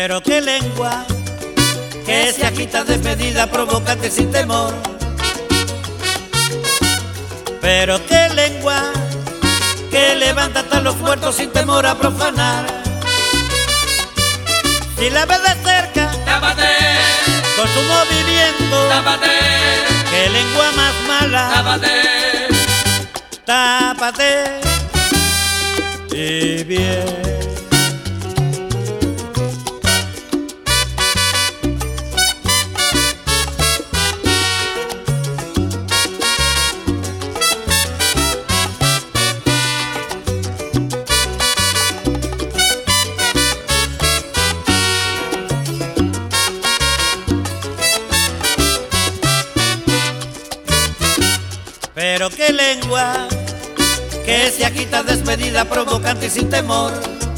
Pero qué lengua que se agita desmedida, provocante sin temor. Pero qué lengua que levanta hasta los muertos sin temor a profanar. Si la ves de cerca, tápate, con su movimiento, tápate, qué lengua más mala, tápate, tápate y bien. Pero qué lengua que se agita desmedida, provocante y sin temor.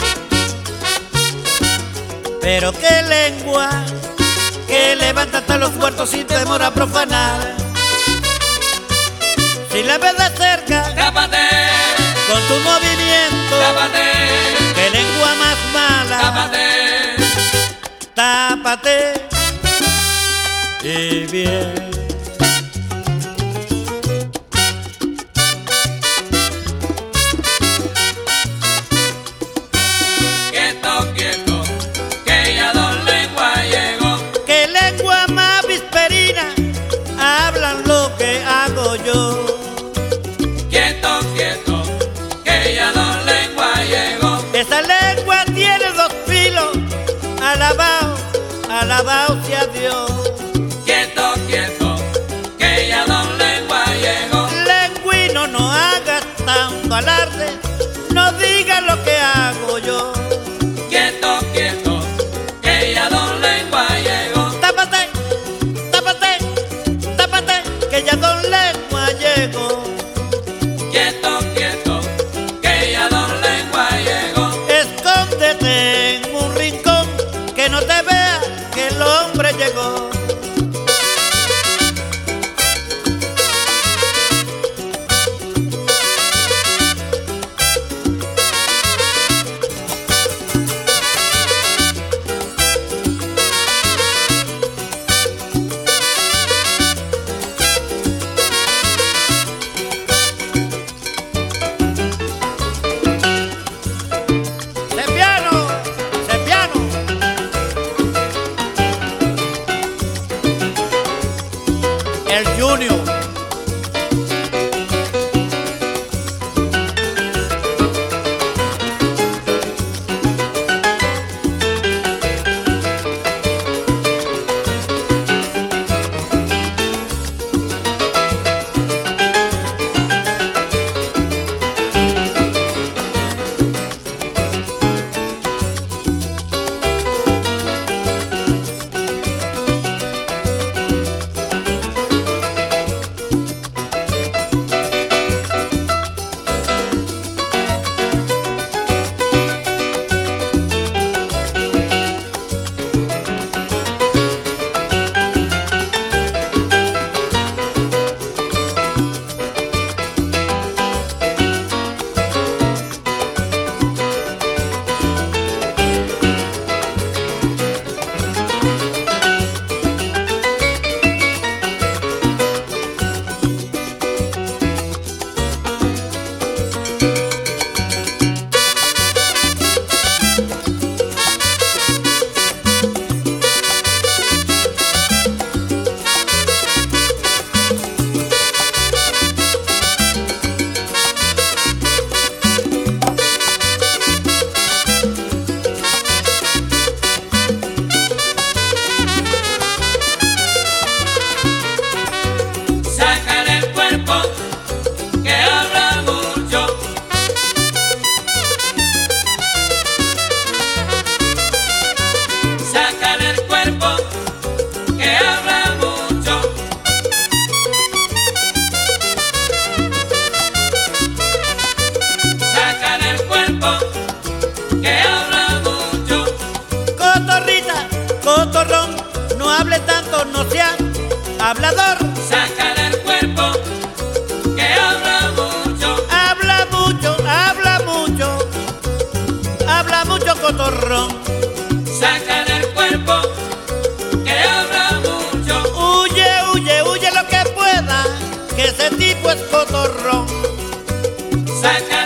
Pero qué lengua que levanta hasta los muertos sin temor a profanar. Si la ves de cerca, tápate, con tu movimiento, tápate, qué lengua más mala, tápate, tápate y bien. que ya Don Lengua llegó. Qué lengua más visperina, hablan lo que hago yo. Quieto, quieto, que ya Don Lengua llegó. Esa lengua tiene dos filos, alabao, alabao sea Dios. Quieto, quieto, que ya Don Lengua llegó. Lengüino, no hagas tanto alarde, no digas lo que hago yo. Quieto, quieto, que ya Don Lengua llegó. Tápate, tápate, tápate, que ya Don Lengua llegó. Quieto, quieto, que ya Don Lengua llegó. Escóndete en un rincón, que no te vea que el hombre llegó. El Junior. no sea hablador. Sácale el cuerpo, que habla mucho. Habla mucho, habla mucho, habla mucho cotorrón. Sácale el saca